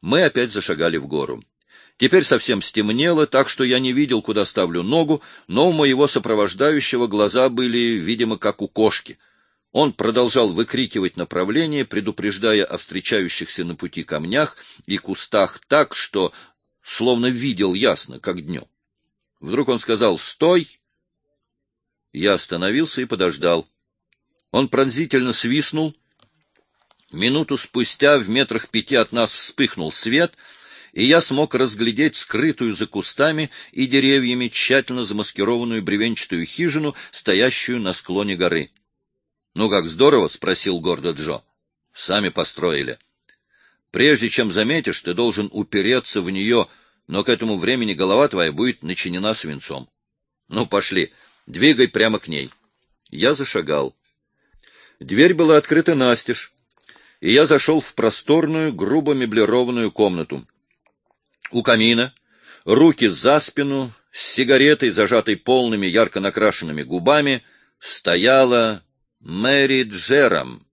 Мы опять зашагали в гору. Теперь совсем стемнело, так что я не видел, куда ставлю ногу, но у моего сопровождающего глаза были, видимо, как у кошки. Он продолжал выкрикивать направление, предупреждая о встречающихся на пути камнях и кустах так, что словно видел ясно, как днем. Вдруг он сказал «Стой!». Я остановился и подождал. Он пронзительно свистнул. Минуту спустя в 5 метрах от нас вспыхнул свет, и я смог разглядеть скрытую за кустами и деревьями тщательно замаскированную бревенчатую хижину, стоящую на склоне горы. — Ну как, здорово? — спросил гордо Джо. — Сами построили. Прежде чем заметишь, ты должен упереться в нее, но к этому времени голова твоя будет начинена свинцом. Ну, пошли, двигай прямо к ней. Я зашагал. Дверь была открыта настежь, и я зашел в просторную, грубо меблированную комнату. У камина, руки за спину, с сигаретой, зажатой полными ярко накрашенными губами, стояла Мэри Джером.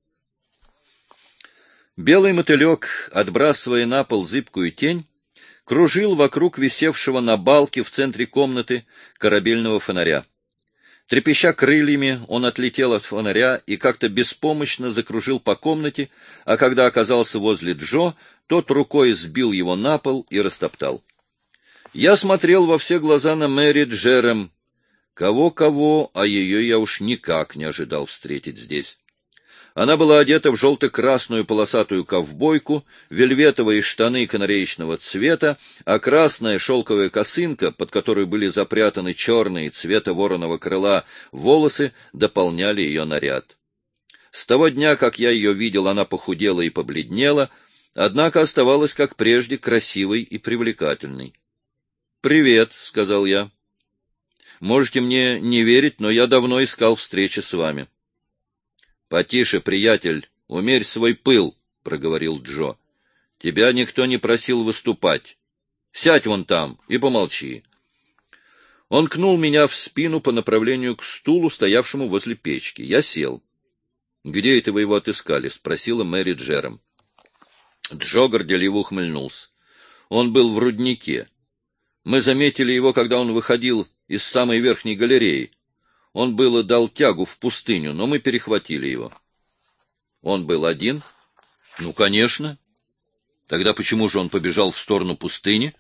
Белый мотылек, отбрасывая на пол зыбкую тень, кружил вокруг висевшего на балке в центре комнаты корабельного фонаря. Трепеща крыльями, он отлетел от фонаря и как-то беспомощно закружил по комнате, а когда оказался возле Джо, тот рукой сбил его на пол и растоптал. Я смотрел во все глаза на Мэри Джером. Кого-кого, а ее я уж никак не ожидал встретить здесь. Она была одета в желто-красную полосатую ковбойку, вельветовые штаны канареечного цвета, а красная шелковая косынка, под которой были запрятаны черные цвета вороного крыла волосы, дополняли ее наряд. С того дня, как я ее видел, она похудела и побледнела, однако оставалась, как прежде, красивой и привлекательной. — Привет, — сказал я. — Можете мне не верить, но я давно искал встречи с вами. — Потише, приятель, умерь свой пыл, — проговорил Джо. — Тебя никто не просил выступать. Сядь вон там и помолчи. Он кнул меня в спину по направлению к стулу, стоявшему возле печки. Я сел. — Где это вы его отыскали? — спросила Мэри Джером. Джо горделиво ухмыльнулся. Он был в руднике. Мы заметили его, когда он выходил из самой верхней галереи. Он было дал тягу в пустыню, но мы перехватили его. Он был один? Ну, конечно. Тогда почему же он побежал в сторону пустыни?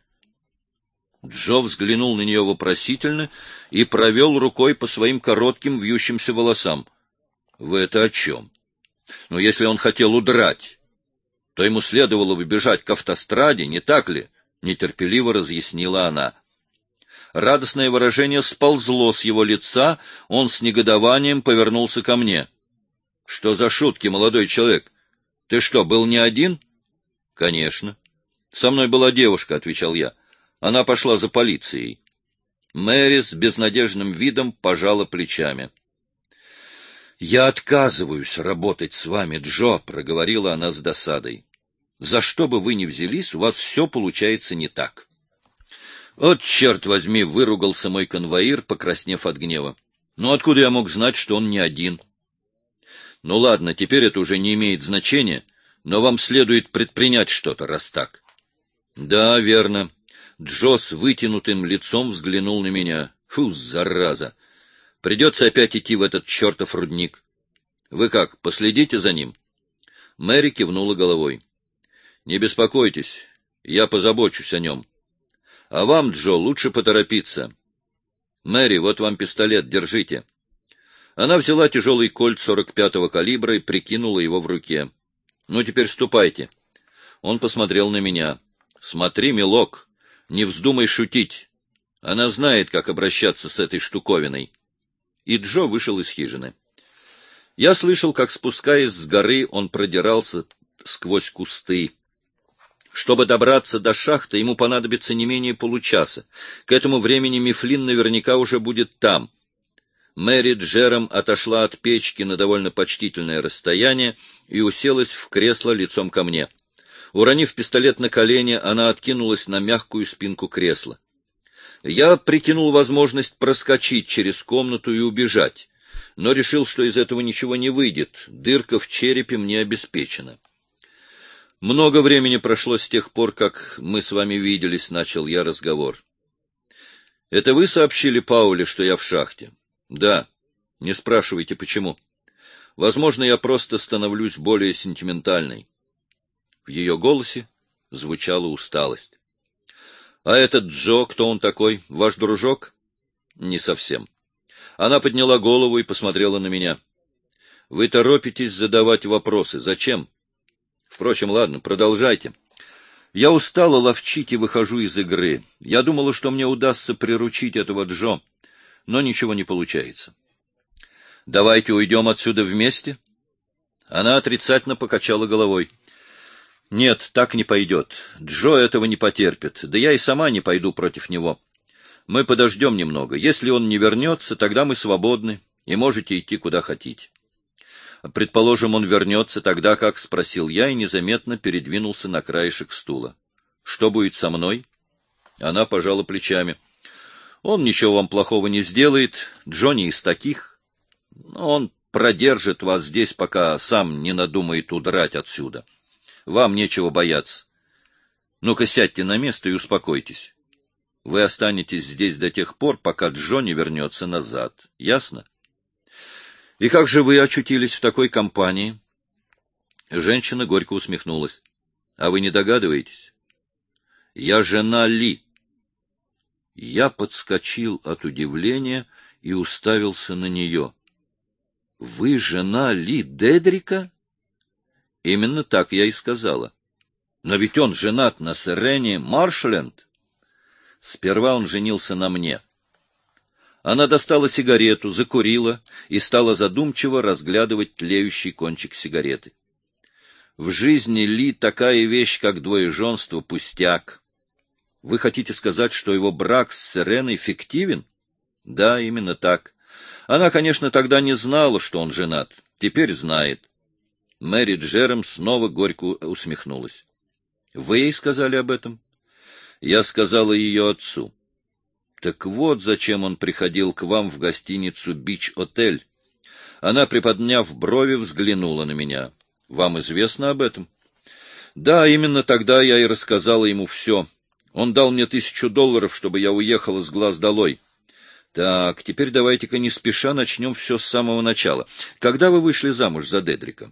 Джо взглянул на нее вопросительно и провел рукой по своим коротким вьющимся волосам. Вы это о чем? Ну, если он хотел удрать, то ему следовало бы бежать к автостраде, не так ли? Нетерпеливо разъяснила она. Радостное выражение сползло с его лица, он с негодованием повернулся ко мне. — Что за шутки, молодой человек? Ты что, был не один? — Конечно. — Со мной была девушка, — отвечал я. Она пошла за полицией. Мэри с безнадежным видом пожала плечами. — Я отказываюсь работать с вами, Джо, — проговорила она с досадой. — За что бы вы ни взялись, у вас все получается не так. «Вот, черт возьми!» — выругался мой конвоир, покраснев от гнева. «Ну, откуда я мог знать, что он не один?» «Ну, ладно, теперь это уже не имеет значения, но вам следует предпринять что-то, раз так». «Да, верно». Джо с вытянутым лицом взглянул на меня. «Фу, зараза! Придется опять идти в этот чертов рудник. Вы как, последите за ним?» Мэри кивнула головой. «Не беспокойтесь, я позабочусь о нем. А вам, Джо, лучше поторопиться. Мэри, вот вам пистолет, держите». Она взяла тяжелый кольт 45-го калибра и прикинула его в руке. «Ну, теперь ступайте». Он посмотрел на меня. «Смотри, милок, не вздумай шутить. Она знает, как обращаться с этой штуковиной». И Джо вышел из хижины. Я слышал, как, спускаясь с горы, он продирался сквозь кусты. Чтобы добраться до шахты, ему понадобится не менее получаса. К этому времени Мифлин наверняка уже будет там. Мэри Джером отошла от печки на довольно почтительное расстояние и уселась в кресло лицом ко мне. Уронив пистолет на колени, она откинулась на мягкую спинку кресла. Я прикинул возможность проскочить через комнату и убежать, но решил, что из этого ничего не выйдет, дырка в черепе мне обеспечена. Много времени прошло с тех пор, как мы с вами виделись, — начал я разговор. — Это вы сообщили Пауле, что я в шахте? — Да. Не спрашивайте, почему. Возможно, я просто становлюсь более сентиментальной. В ее голосе звучала усталость. — А этот Джо, кто он такой? Ваш дружок? — Не совсем. Она подняла голову и посмотрела на меня. — Вы торопитесь задавать вопросы. Зачем? Впрочем, ладно, продолжайте. Я устала ловчить и выхожу из игры. Я думала, что мне удастся приручить этого Джо, но ничего не получается. Давайте уйдем отсюда вместе. Она отрицательно покачала головой. Нет, так не пойдет. Джо этого не потерпит. Да я и сама не пойду против него. Мы подождем немного. Если он не вернется, тогда мы свободны, и можете идти куда хотите. Предположим, он вернется тогда, как, — спросил я и незаметно передвинулся на краешек стула. Что будет со мной? Она пожала плечами. Он ничего вам плохого не сделает. Джонни из таких. Он продержит вас здесь, пока сам не надумает удрать отсюда. Вам нечего бояться. Ну-ка сядьте на место и успокойтесь. Вы останетесь здесь до тех пор, пока Джонни вернется назад. Ясно? И как же вы очутились в такой компании? Женщина горько усмехнулась. А вы не догадываетесь? Я жена Ли. Я подскочил от удивления и уставился на нее. Вы жена Ли Дедрика? Именно так я и сказала. Но ведь он женат на Сирене Маршленд. Сперва он женился на мне. Она достала сигарету, закурила и стала задумчиво разглядывать тлеющий кончик сигареты. В жизни Ли такая вещь, как двоеженство, пустяк. Вы хотите сказать, что его брак с Сиреной фиктивен? Да, именно так. Она, конечно, тогда не знала, что он женат. Теперь знает. Мэри Джером снова горько усмехнулась. Вы ей сказали об этом? Я сказала ее отцу. Так вот, зачем он приходил к вам в гостиницу «Бич-отель». Она, приподняв брови, взглянула на меня. Вам известно об этом? Да, именно тогда я и рассказала ему все. Он дал мне $1000, чтобы я уехала с глаз долой. Так, теперь давайте-ка не спеша начнем все с самого начала. Когда вы вышли замуж за Дедрика?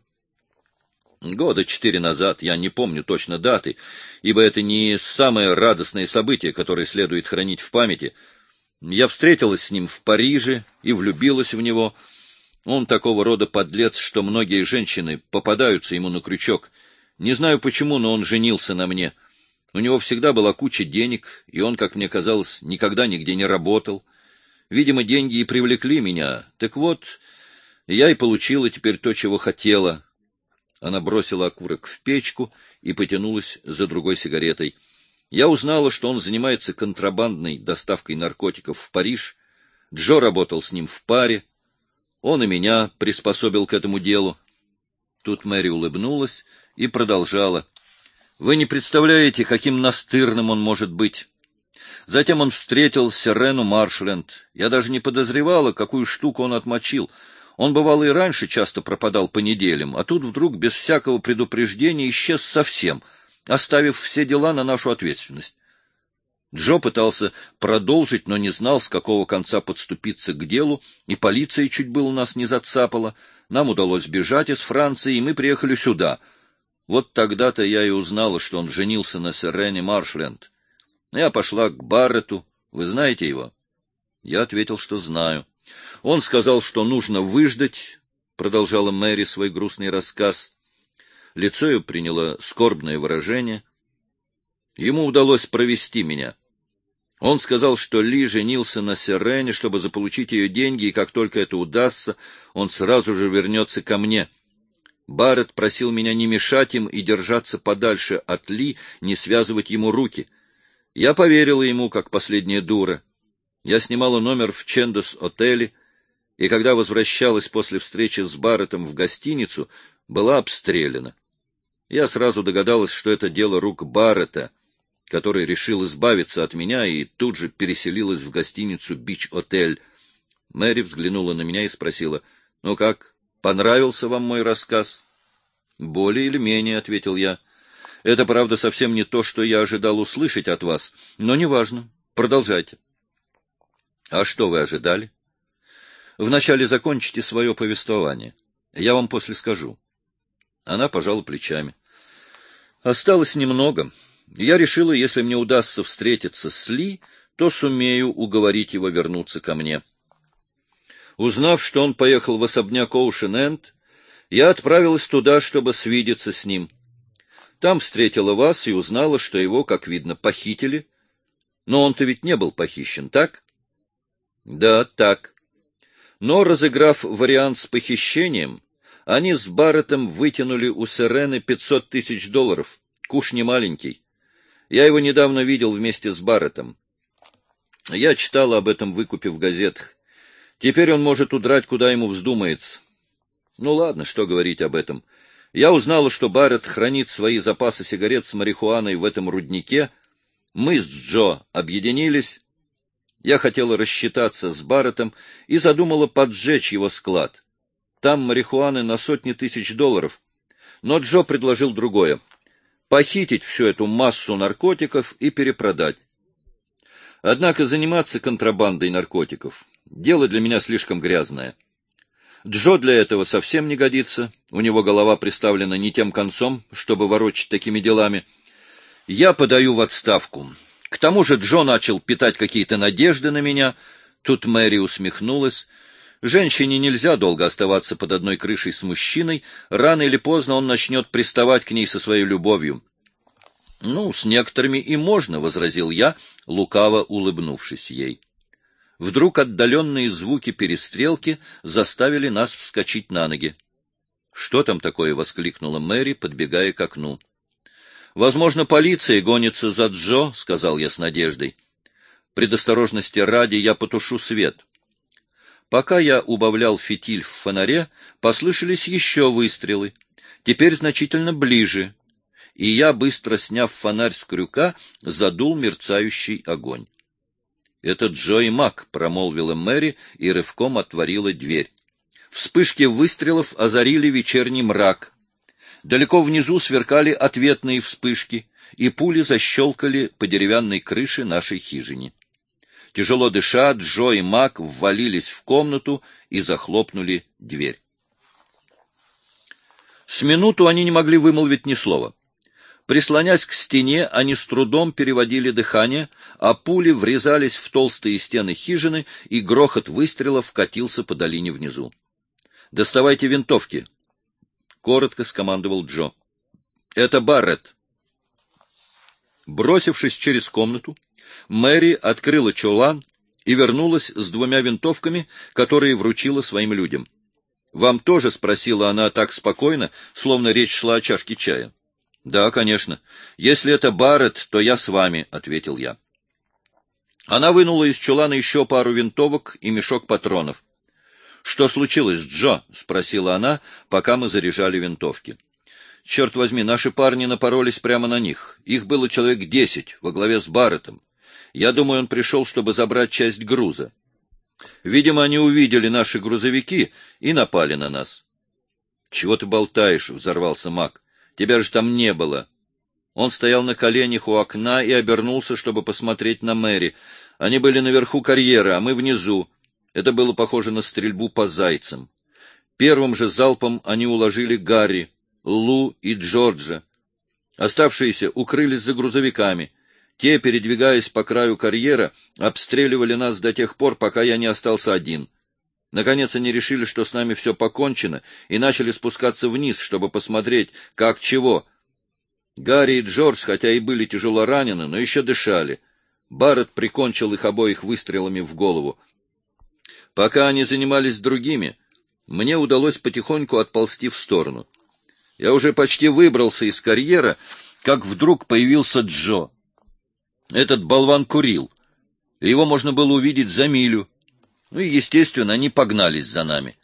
4 года назад, я не помню точно даты, ибо это не самое радостное событие, которое следует хранить в памяти. Я встретилась с ним в Париже и влюбилась в него. Он такого рода подлец, что многие женщины попадаются ему на крючок. Не знаю почему, но он женился на мне. У него всегда была куча денег, и он, как мне казалось, никогда нигде не работал. Видимо, деньги и привлекли меня. Так вот, я и получила теперь то, чего хотела. Она бросила окурок в печку и потянулась за другой сигаретой. Я узнала, что он занимается контрабандной доставкой наркотиков в Париж. Джо работал с ним в паре. Он и меня приспособил к этому делу. Тут Мэри улыбнулась и продолжала. Вы не представляете, каким настырным он может быть. Затем он встретил Сирену Маршленд. Я даже не подозревала, какую штуку он отмочил. Он, бывало, и раньше часто пропадал по неделям, а тут вдруг без всякого предупреждения исчез совсем, оставив все дела на нашу ответственность. Джо пытался продолжить, но не знал, с какого конца подступиться к делу, и полиция чуть было нас не зацапала. Нам удалось бежать из Франции, и мы приехали сюда. Вот тогда-то я и узнала, что он женился на Сирене Маршленд. Я пошла к Барретту. Вы знаете его? Я ответил, что знаю. Он сказал, что нужно выждать, — продолжала Мэри свой грустный рассказ. Лицо ее приняло скорбное выражение. Ему удалось провести меня. Он сказал, что Ли женился на Сирене, чтобы заполучить ее деньги, и как только это удастся, он сразу же вернется ко мне. Барретт просил меня не мешать им и держаться подальше от Ли, не связывать ему руки. Я поверила ему, как последняя дура. Я снимала номер в Чендос-отеле, и когда возвращалась после встречи с Барреттом в гостиницу, была обстреляна. Я сразу догадалась, что это дело рук Барретта, который решил избавиться от меня и тут же переселилась в гостиницу «Бич-отель». Мэри взглянула на меня и спросила, — Ну как, понравился вам мой рассказ? — Более или менее, — ответил я. Это, правда, совсем не то, что я ожидал услышать от вас, но неважно. Продолжайте. А что вы ожидали? Вначале закончите свое повествование. Я вам после скажу. Она пожала плечами. Осталось немного. Я решила, если мне удастся встретиться с Ли, то сумею уговорить его вернуться ко мне. Узнав, что он поехал в особняк Оушен-Энд, я отправилась туда, чтобы свидеться с ним. Там встретила вас и узнала, что его, как видно, похитили. Но он-то ведь не был похищен, так? Да, так. Но, разыграв вариант с похищением, они с Барреттом вытянули у Сирены $500 000. Куш не маленький. Я его недавно видел вместе с Барреттом. Я читала об этом выкупе в газетах. Теперь он может удрать, куда ему вздумается. Ну ладно, что говорить об этом. Я узнала, что Барретт хранит свои запасы сигарет с марихуаной в этом руднике. Мы с Джо объединились. Я хотела рассчитаться с Барреттом и задумала поджечь его склад. Там марихуаны на сотни тысяч долларов. Но Джо предложил другое — похитить всю эту массу наркотиков и перепродать. Однако заниматься контрабандой наркотиков — дело для меня слишком грязное. Джо для этого совсем не годится, у него голова приставлена не тем концом, чтобы ворочать такими делами. Я подаю в отставку. К тому же Джо начал питать какие-то надежды на меня. Тут Мэри усмехнулась. Женщине нельзя долго оставаться под одной крышей с мужчиной, рано или поздно он начнет приставать к ней со своей любовью. — Ну, с некоторыми и можно, — возразил я, лукаво улыбнувшись ей. Вдруг отдаленные звуки перестрелки заставили нас вскочить на ноги. — Что там такое? — воскликнула Мэри, подбегая к окну. — Возможно, полиция гонится за Джо, — сказал я с надеждой. Предосторожности ради я потушу свет. Пока я убавлял фитиль в фонаре, послышались еще выстрелы, теперь значительно ближе, и я, быстро сняв фонарь с крюка, задул мерцающий огонь. — Это Джо и Мак, — промолвила Мэри и рывком отворила дверь. Вспышки выстрелов озарили вечерний мрак. Далеко внизу сверкали ответные вспышки, и пули защелкали по деревянной крыше нашей хижины. Тяжело дыша, Джо и Мак ввалились в комнату и захлопнули дверь. С минуту они не могли вымолвить ни слова. Прислонясь к стене, они с трудом переводили дыхание, а пули врезались в толстые стены хижины, и грохот выстрелов катился по долине внизу. — Доставайте винтовки! — коротко скомандовал Джо. — Это Барретт. Бросившись через комнату, Мэри открыла чулан и вернулась с 2 винтовками, которые вручила своим людям. — Вам тоже? — спросила она так спокойно, словно речь шла о чашке чая. — Да, конечно. Если это Барретт, то я с вами, — ответил я. Она вынула из чулана еще пару винтовок и мешок патронов. — Что случилось, Джо? — спросила она, пока мы заряжали винтовки. — Черт возьми, наши парни напоролись прямо на них. Их было человек 10 во главе с Барреттом. Я думаю, он пришел, чтобы забрать часть груза. Видимо, они увидели наши грузовики и напали на нас. — Чего ты болтаешь? — взорвался Мак. — Тебя же там не было. Он стоял на коленях у окна и обернулся, чтобы посмотреть на Мэри. Они были наверху карьера, а мы внизу. Это было похоже на стрельбу по зайцам. Первым же залпом они уложили Гарри, Лу и Джорджа. Оставшиеся укрылись за грузовиками. Те, передвигаясь по краю карьера, обстреливали нас до тех пор, пока я не остался один. Наконец они решили, что с нами все покончено, и начали спускаться вниз, чтобы посмотреть, как чего. Гарри и Джордж, хотя и были тяжело ранены, но еще дышали. Барретт прикончил их обоих выстрелами в голову. Пока они занимались другими, мне удалось потихоньку отползти в сторону. Я уже почти выбрался из карьера, как вдруг появился Джо. Этот болван курил. Его можно было увидеть за милю. Ну и, естественно, они погнались за нами.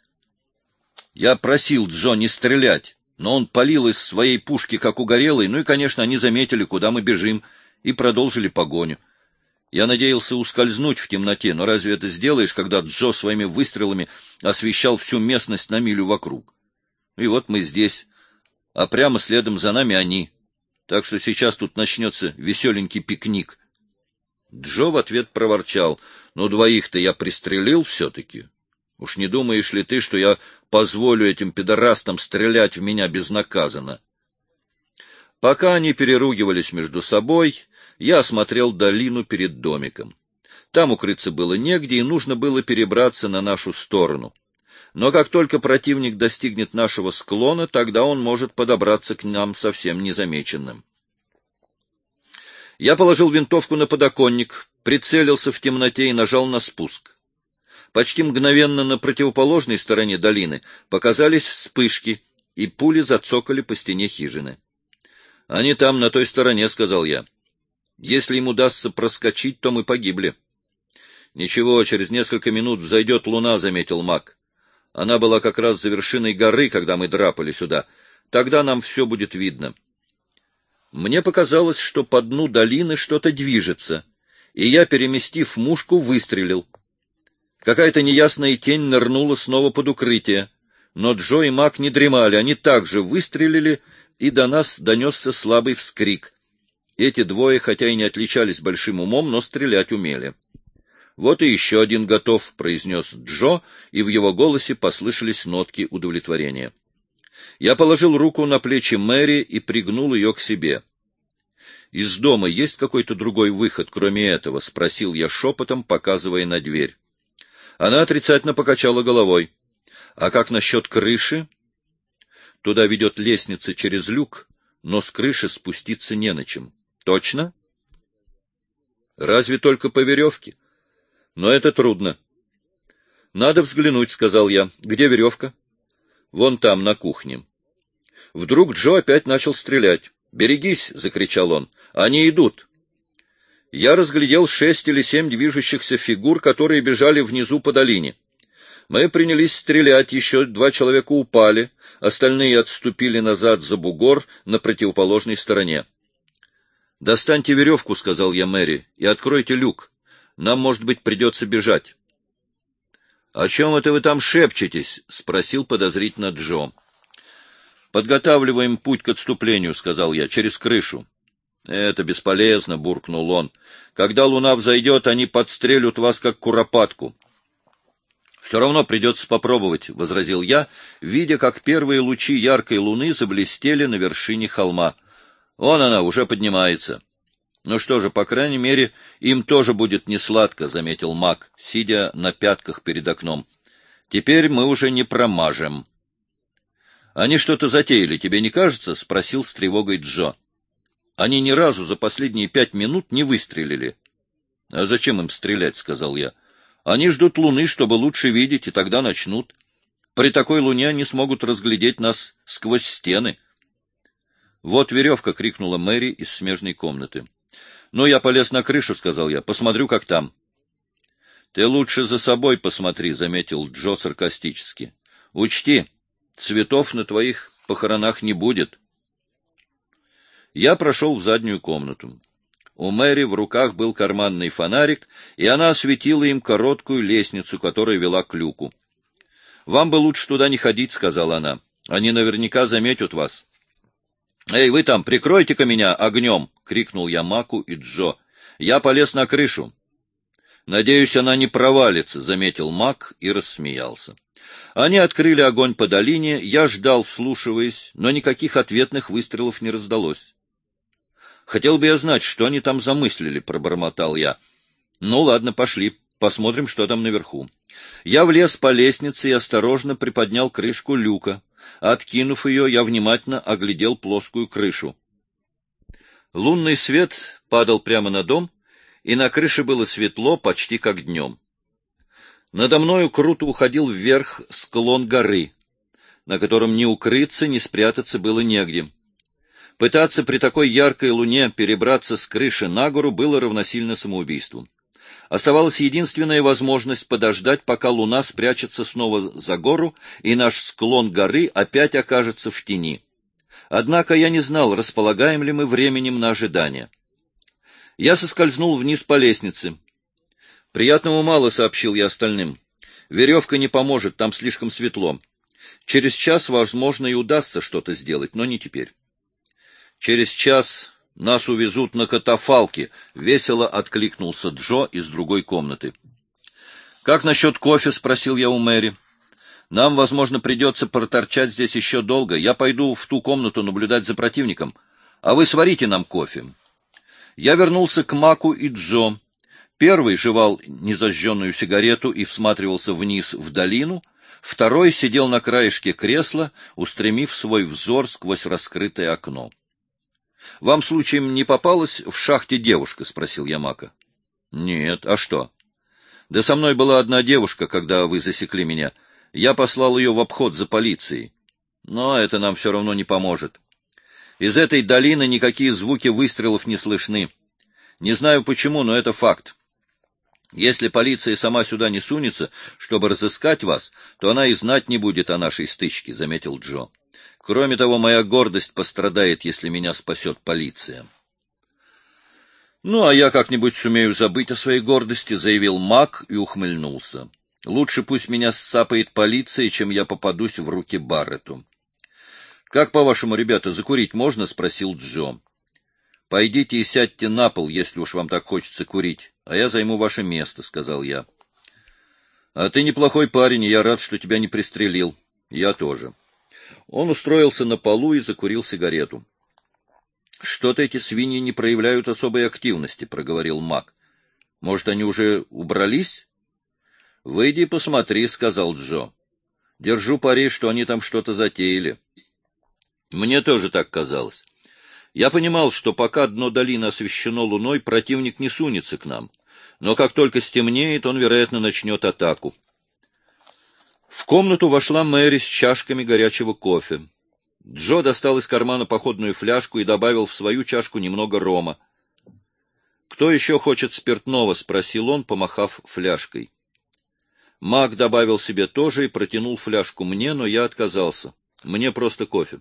Я просил Джо не стрелять, но он палил из своей пушки, как угорелый, ну и, конечно, они заметили, куда мы бежим, и продолжили погоню. Я надеялся ускользнуть в темноте, но разве это сделаешь, когда Джо своими выстрелами освещал всю местность на милю вокруг? И вот мы здесь, а прямо следом за нами они. так что сейчас тут начнется веселенький пикник. Джо в ответ проворчал: «Ну, двоих-то я пристрелил все-таки. Уж не думаешь ли ты, что я позволю этим пидорастам стрелять в меня безнаказанно?» Пока они переругивались между собой, я осмотрел долину перед домиком. Там укрыться было негде, и нужно было перебраться на нашу сторону. Но как только противник достигнет нашего склона, тогда он может подобраться к нам совсем незамеченным. Я положил винтовку на подоконник, прицелился в темноте и нажал на спуск. Почти мгновенно на противоположной стороне долины показались вспышки, и пули зацокали по стене хижины. — Они там, на той стороне, — сказал я. — Если им удастся проскочить, то мы погибли. — Ничего, через несколько минут взойдет луна, — заметил Мак. Она была как раз за вершиной горы, когда мы драпали сюда. Тогда нам все будет видно. Мне показалось, что по дну долины что-то движется, и я, переместив мушку, выстрелил. Какая-то неясная тень нырнула снова под укрытие, но Джо и Мак не дремали, они также выстрелили, и до нас донесся слабый вскрик. Эти двое, хотя и не отличались большим умом, но стрелять умели. — Вот и еще один готов, — произнес Джо, и в его голосе послышались нотки удовлетворения. Я положил руку на плечи Мэри и пригнул ее к себе. — Из дома есть какой-то другой выход, кроме этого? — спросил я шепотом, показывая на дверь. Она отрицательно покачала головой. — А как насчет крыши? — Туда ведет лестница через люк, но с крыши спуститься не на чем. — Точно? — Разве только по веревке? Но это трудно. — Надо взглянуть, — сказал я. — Где веревка? — Вон там, на кухне. Вдруг Джо опять начал стрелять. — Берегись! — закричал он. — Они идут! Я разглядел 6 или 7 движущихся фигур, которые бежали внизу по долине. Мы принялись стрелять, еще 2 человека упали, остальные отступили назад за бугор на противоположной стороне. — Достаньте веревку, — сказал я Мэри, — и откройте люк. Нам, может быть, придется бежать. — О чем это вы там шепчетесь? — спросил подозрительно Джо. — Подготавливаем путь к отступлению, — сказал я, — через крышу. — Это бесполезно, — буркнул он. — Когда луна взойдет, они подстрелят вас, как куропатку. — Все равно придется попробовать, — возразил я, видя, как первые лучи яркой луны заблестели на вершине холма. Вон она, уже поднимается. — Ну что же, по крайней мере, им тоже будет несладко, — заметил Мак, сидя на пятках перед окном. — Теперь мы уже не промажем. — Они что-то затеяли, тебе не кажется? — спросил с тревогой Джо. Они ни разу за последние 5 минут не выстрелили. — А зачем им стрелять? — сказал я. — Они ждут луны, чтобы лучше видеть, и тогда начнут. При такой луне они смогут разглядеть нас сквозь стены. — Вот веревка! — крикнула Мэри из смежной комнаты. — Ну, я полез на крышу, — сказал я. — Посмотрю, как там. — Ты лучше за собой посмотри, — заметил Джо саркастически. — Учти, цветов на твоих похоронах не будет. Я прошел в заднюю комнату. У Мэри в руках был карманный фонарик, и она осветила им короткую лестницу, которая вела к люку. — Вам бы лучше туда не ходить, — сказала она. — Они наверняка заметят вас. — Эй, вы там, прикройте-ка меня огнем! — крикнул я Маку и Джо. — Я полез на крышу. — Надеюсь, она не провалится, — заметил Мак и рассмеялся. Они открыли огонь по долине, я ждал, вслушиваясь, но никаких ответных выстрелов не раздалось. — Хотел бы я знать, что они там замыслили, — пробормотал я. — Ну, ладно, пошли, посмотрим, что там наверху. Я влез по лестнице и осторожно приподнял крышку люка. Откинув ее, я внимательно оглядел плоскую крышу. Лунный свет падал прямо на дом, и на крыше было светло, почти как днем. Надо мною круто уходил вверх склон горы, на котором ни укрыться, ни спрятаться было негде. Пытаться при такой яркой луне перебраться с крыши на гору было равносильно самоубийству. Оставалась единственная возможность подождать, пока луна спрячется снова за гору, и наш склон горы опять окажется в тени. Однако я не знал, располагаем ли мы временем на ожидание. Я соскользнул вниз по лестнице. «Приятного мало», — сообщил я остальным. «Веревка не поможет, там слишком светло. Через час, возможно, и удастся что-то сделать, но не теперь». Через час нас увезут на катафалке, — весело откликнулся Джо из другой комнаты. — Как насчет кофе? — спросил я у Мэри. — Нам, возможно, придется проторчать здесь еще долго. Я пойду в ту комнату наблюдать за противником, а вы сварите нам кофе. Я вернулся к Маку и Джо. Первый жевал незажженную сигарету и всматривался вниз в долину, второй сидел на краешке кресла, устремив свой взор сквозь раскрытое окно. — Вам, случаем, не попалась в шахте девушка? — спросил я Мака. — Нет. А что? — Да со мной была одна девушка, когда вы засекли меня. Я послал ее в обход за полицией. Но это нам все равно не поможет. Из этой долины никакие звуки выстрелов не слышны. Не знаю почему, но это факт. Если полиция сама сюда не сунется, чтобы разыскать вас, то она и знать не будет о нашей стычке, — заметил Джо. Кроме того, моя гордость пострадает, если меня спасет полиция. — Ну, а я как-нибудь сумею забыть о своей гордости, — заявил Мак и ухмыльнулся. — Лучше пусть меня ссапает полиция, чем я попадусь в руки Барретту. — Как, по-вашему, ребята, закурить можно? — спросил Джо. — Пойдите и сядьте на пол, если уж вам так хочется курить, а я займу ваше место, — сказал я. — А ты неплохой парень, и я рад, что тебя не пристрелил. Я тоже. Он устроился на полу и закурил сигарету. — Что-то эти свиньи не проявляют особой активности, — проговорил Мак. — Может, они уже убрались? — Выйди и посмотри, — сказал Джо. — Держу пари, что они там что-то затеяли. Мне тоже так казалось. Я понимал, что пока дно долины освещено луной, противник не сунется к нам. Но как только стемнеет, он, вероятно, начнет атаку. В комнату вошла Мэри с чашками горячего кофе. Джо достал из кармана походную фляжку и добавил в свою чашку немного рома. — Кто еще хочет спиртного? — спросил он, помахав фляжкой. Мак добавил себе тоже и протянул фляжку мне, но я отказался. Мне просто кофе.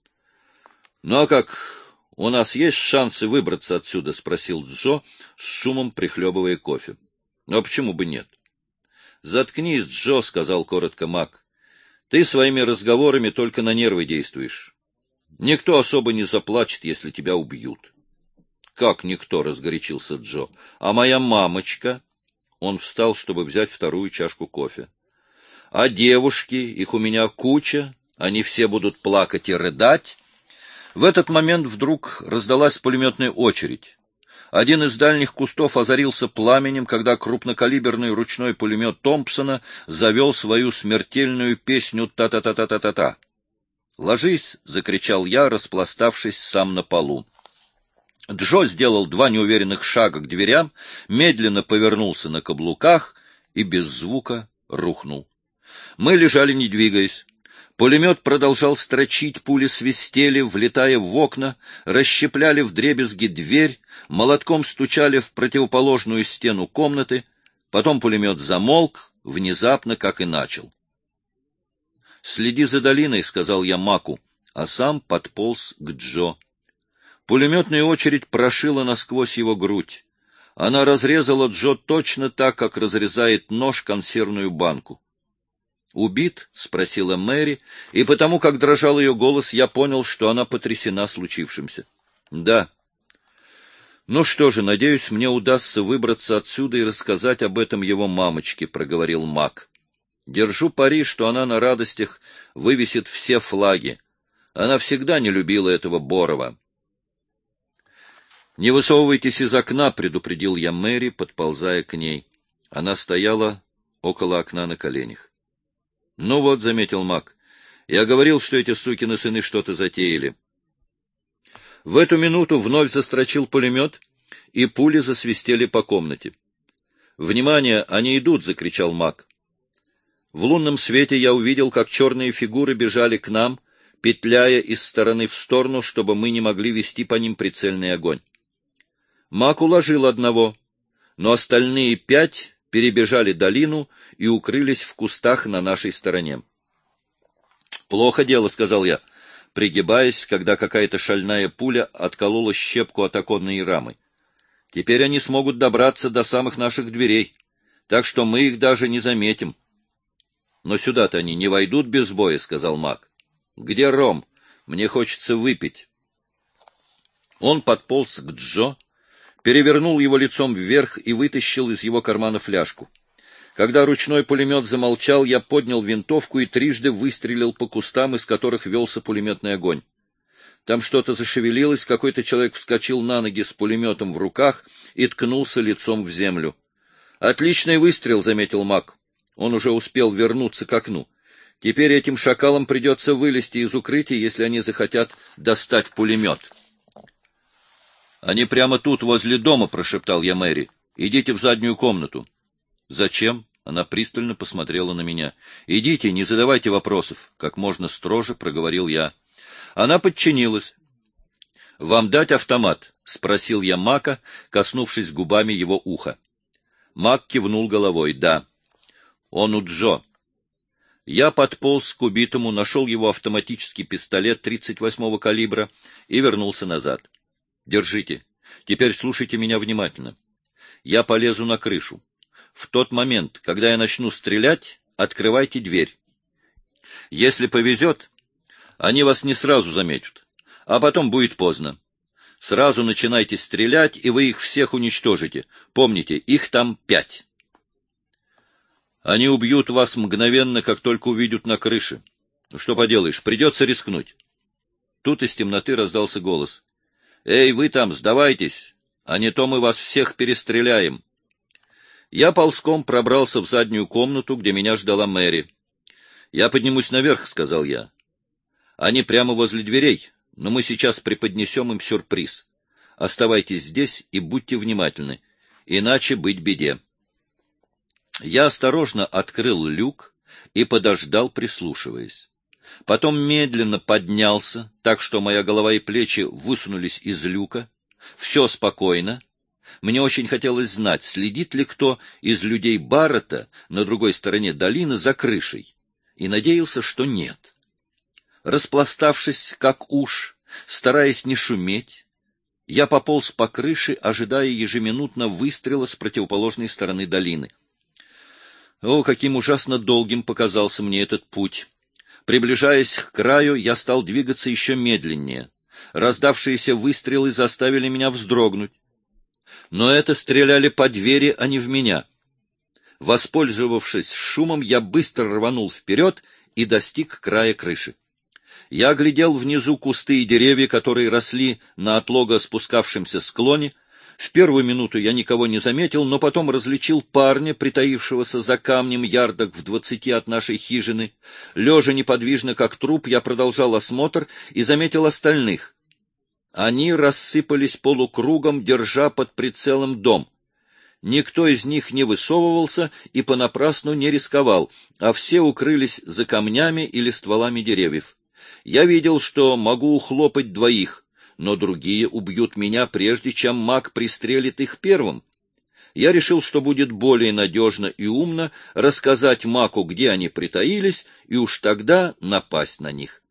— Ну а как, у нас есть шансы выбраться отсюда? — спросил Джо, с шумом прихлебывая кофе. — А почему бы нет? — Заткнись, Джо, — сказал коротко Мак. — Ты своими разговорами только на нервы действуешь. Никто особо не заплачет, если тебя убьют. — Как никто? — разгорячился Джо. — А моя мамочка? Он встал, чтобы взять вторую чашку кофе. — А девушки? Их у меня куча. Они все будут плакать и рыдать. В этот момент вдруг раздалась пулеметная очередь. Один из дальних кустов озарился пламенем, когда крупнокалиберный ручной пулемет Томпсона завел свою смертельную песню «Та-та-та-та-та-та-та». «Ложись!» — закричал я, распластавшись сам на полу. Джо сделал 2 неуверенных шага к дверям, медленно повернулся на каблуках и без звука рухнул. Мы лежали, не двигаясь. Пулемет продолжал строчить, пули свистели, влетая в окна, расщепляли вдребезги дверь, молотком стучали в противоположную стену комнаты, потом пулемет замолк, внезапно, как и начал. — Следи за долиной, — сказал я Маку, а сам подполз к Джо. Пулеметная очередь прошила насквозь его грудь. Она разрезала Джо точно так, как разрезает нож консервную банку. «Убит?» — спросила Мэри, и потому, как дрожал ее голос, я понял, что она потрясена случившимся. «Да». «Ну что же, надеюсь, мне удастся выбраться отсюда и рассказать об этом его мамочке», — проговорил Мак. «Держу пари, что она на радостях вывесит все флаги. Она всегда не любила этого Борова». «Не высовывайтесь из окна», — предупредил я Мэри, подползая к ней. Она стояла около окна на коленях. — Ну вот, — заметил Мак, — я говорил, что эти сукины сыны что-то затеяли. В эту минуту вновь застрочил пулемет, и пули засвистели по комнате. — Внимание, они идут! — закричал Мак. В лунном свете я увидел, как черные фигуры бежали к нам, петляя из стороны в сторону, чтобы мы не могли вести по ним прицельный огонь. Мак уложил одного, но остальные 5 перебежали долину и укрылись в кустах на нашей стороне. — Плохо дело, — сказал я, пригибаясь, когда какая-то шальная пуля отколола щепку от оконной рамы. — Теперь они смогут добраться до самых наших дверей, так что мы их даже не заметим. — Но сюда-то они не войдут без боя, — сказал Мак. — Где ром? Мне хочется выпить. Он подполз к Джо, перевернул его лицом вверх и вытащил из его кармана фляжку. Когда ручной пулемет замолчал, я поднял винтовку и трижды выстрелил по кустам, из которых велся пулеметный огонь. Там что-то зашевелилось, какой-то человек вскочил на ноги с пулеметом в руках и ткнулся лицом в землю. «Отличный выстрел», — заметил Мак. Он уже успел вернуться к окну. «Теперь этим шакалам придется вылезти из укрытия, если они захотят достать пулемет». «Они прямо тут, возле дома», — прошептал я Мэри. «Идите в заднюю комнату». «Зачем?» — она пристально посмотрела на меня. «Идите, не задавайте вопросов», — как можно строже проговорил я. Она подчинилась. «Вам дать автомат?» — спросил я Мака, коснувшись губами его уха. Мак кивнул головой. «Да». «Он у Джо». Я подполз к убитому, нашел его автоматический пистолет 38-го калибра и вернулся назад. «Держите. Теперь слушайте меня внимательно. Я полезу на крышу. В тот момент, когда я начну стрелять, открывайте дверь. Если повезет, они вас не сразу заметят, а потом будет поздно. Сразу начинайте стрелять, и вы их всех уничтожите. Помните, их там 5. Они убьют вас мгновенно, как только увидят на крыше. Что поделаешь, придется рискнуть». Тут из темноты раздался голос. «Эй, вы там, сдавайтесь, а не то мы вас всех перестреляем». Я ползком пробрался в заднюю комнату, где меня ждала Мэри. «Я поднимусь наверх», — сказал я. «Они прямо возле дверей, но мы сейчас преподнесем им сюрприз. Оставайтесь здесь и будьте внимательны, иначе быть беде». Я осторожно открыл люк и подождал, прислушиваясь. Потом медленно поднялся, так что моя голова и плечи высунулись из люка. Все спокойно. Мне очень хотелось знать, следит ли кто из людей Баррета на другой стороне долины за крышей, и надеялся, что нет. Распластавшись, как уж, стараясь не шуметь, я пополз по крыше, ожидая ежеминутно выстрела с противоположной стороны долины. О, каким ужасно долгим показался мне этот путь! Приближаясь к краю, я стал двигаться еще медленнее. Раздавшиеся выстрелы заставили меня вздрогнуть. Но это стреляли по двери, а не в меня. Воспользовавшись шумом, я быстро рванул вперед и достиг края крыши. Я оглядел внизу кусты и деревья, которые росли на отлого спускавшемся склоне. В первую минуту я никого не заметил, но потом различил парня, притаившегося за камнем ярдах в 20 от нашей хижины. Лежа неподвижно, как труп, я продолжал осмотр и заметил остальных. Они рассыпались полукругом, держа под прицелом дом. Никто из них не высовывался и понапрасну не рисковал, а все укрылись за камнями или стволами деревьев. Я видел, что могу ухлопать 2, но другие убьют меня, прежде чем маг пристрелит их первым. Я решил, что будет более надежно и умно рассказать маку, где они притаились, и уж тогда напасть на них.